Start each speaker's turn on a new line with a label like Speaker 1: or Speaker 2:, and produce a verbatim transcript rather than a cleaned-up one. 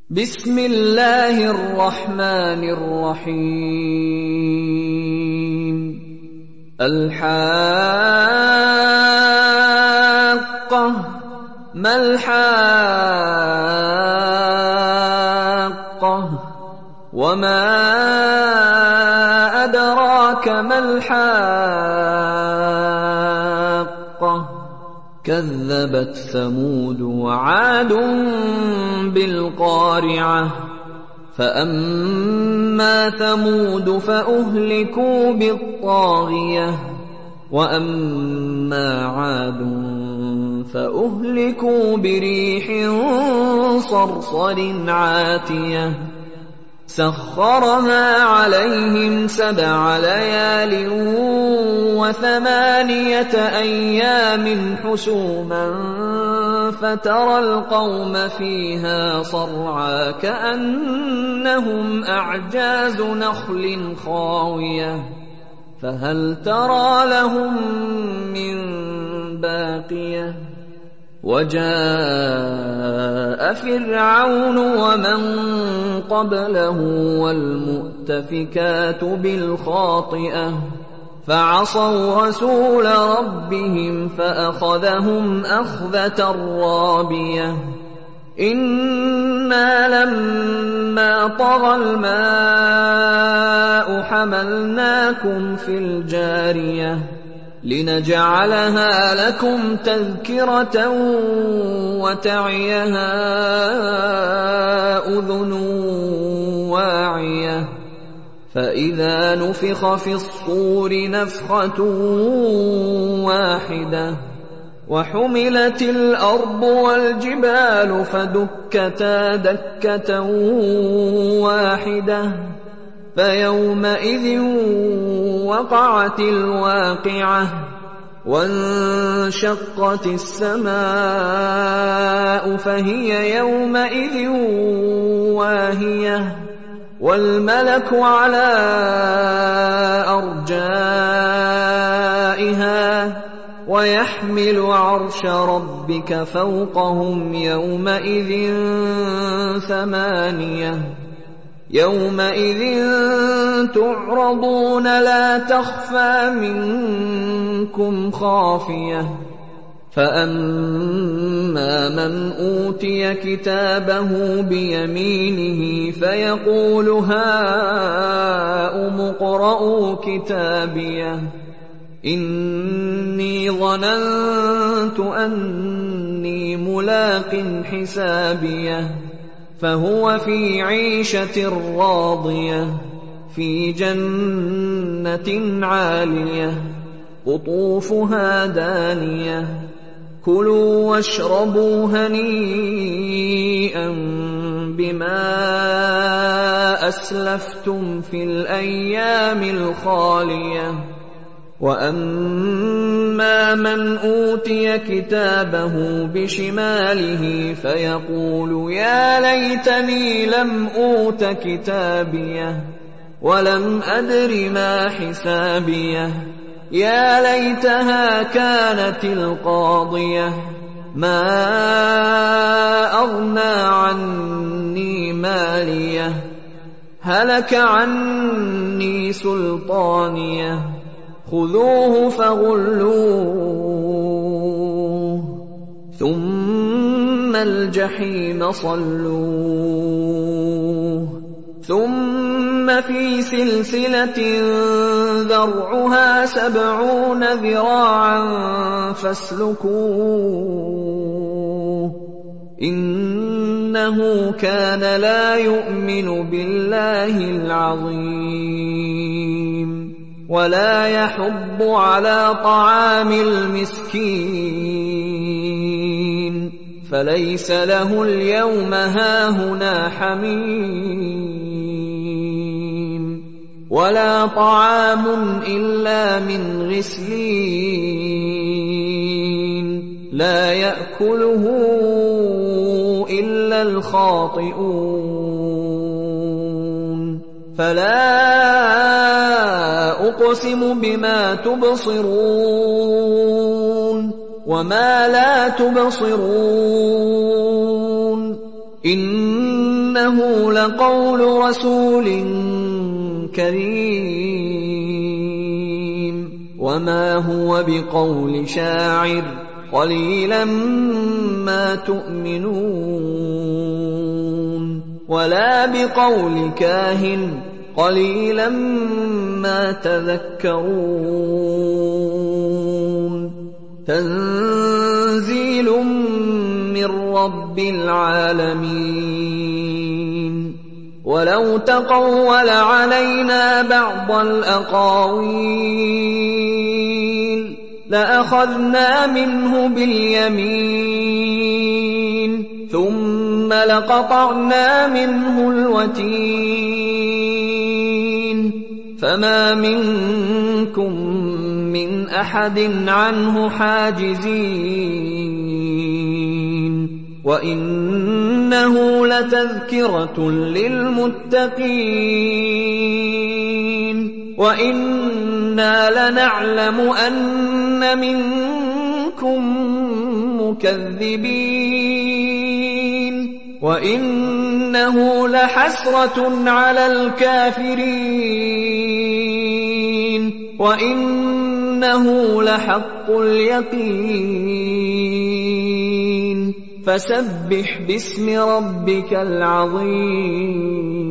Speaker 1: بسم الله الرحمن الرحيم الحاقة ما الحاقة وما أدراك ما الحاقة كذبت ثمود وعاد بالقارعة فأما ثمود فأهلكوا بالطاغية وأما عاد فأهلكوا بريح صرصر عاتية سخرها عليهم سبع ليال وثمانية أيام حسوما فترى القوم فيها صرعى كأنهم أعجاز نخل خاوية فهل ترى لهم من باقية وجاء فرعون ومن قبله والمؤتفكات بالخاطئة فعصوا رسول ربهم فأخذهم أخذة رابية إنا لما طغى الماء حملناكم في الجارية لنجعلها لكم تذكرة وتعيها أذن واعية فإذا نفخ في الصور نفخة واحدة وحملت الأرض والجبال فدكتا دكة واحدة فيومئذ وقعت الواقعة وانشقت السماء فهي يومئذ واهية والملك على أرجائها ويحمل عرش ربك فوقهم يومئذ ثمانية يومئذ تعرضون لا تخفى منكم خافية فأما من أوتي كتابه بيمينه فيقول هاؤم اقرءوا كتابيه إني ظننت أني ملاق حسابيه فهو في عيشة راضية في جنة عالية قطوفها دانية كلوا واشربوا هنيئا بما أسلفتم في الأيام الخالية وأما من أوتي كتابه بشماله فيقول يا ليتني لم أوت كتابيه ولم أدر ما حسابيه يا ليتها كانت القاضية ما أغنى عني ماليه هلك عني سلطانيه خذوه فغلوه ثم الجحيم صلوه ثم في سلسلة ذرعها سبعون ذراعا فاسلكوه إنه كان لا يؤمن بالله العظيم ولا يحض على طعام المسكين فليس له اليوم هاهنا حميم ولا طعام إلا من غسلين لا يأكله إلا الخاطئون فلا أقسم بما تبصرون وما لا تبصرون إنه وَإِنَّهُ لَقَوْلُ رَسُولٍ كَرِيمٍ وَمَا هُوَ بِقَوْلِ شَاعِرٍ قَلِيلًا مَا تُؤْمِنُونَ وَلَا بِقَوْلِ كَاهِنٍ قَلِيلًا مَا تَذَكَّرُونَ تَنزِيلٌ مِّن رَّبِّ الْعَالَمِينَ وَلَوْ تَقَوَّلَ عَلَيْنَا بَعْضَ الْأَقَاوِيلِ لَأَخَذْنَا مِنْهُ بِالْيَمِينِ ثُمَّ لَقَطَعْنَا مِنْهُ الْوَتِينَ فَمَا مِنكُم مِّنْ أَحَدٍ عَنْهُ حَاجِزِينَ وَإِنَّهُ لَتَذْكِرَةٌ لِّلْمُتَّقِينَ وَإِنَّا لَنَعْلَمُ أَنَّ مِنكُم مُّكَذِّبِينَ وَإِنَّهُ لَحَسْرَةٌ عَلَى الْكَافِرِينَ وَإِنَّهُ لَحَقُّ الْيَقِينِ فَسَبِّحْ بِاسْمِ رَبِّكَ الْعَظِيمِ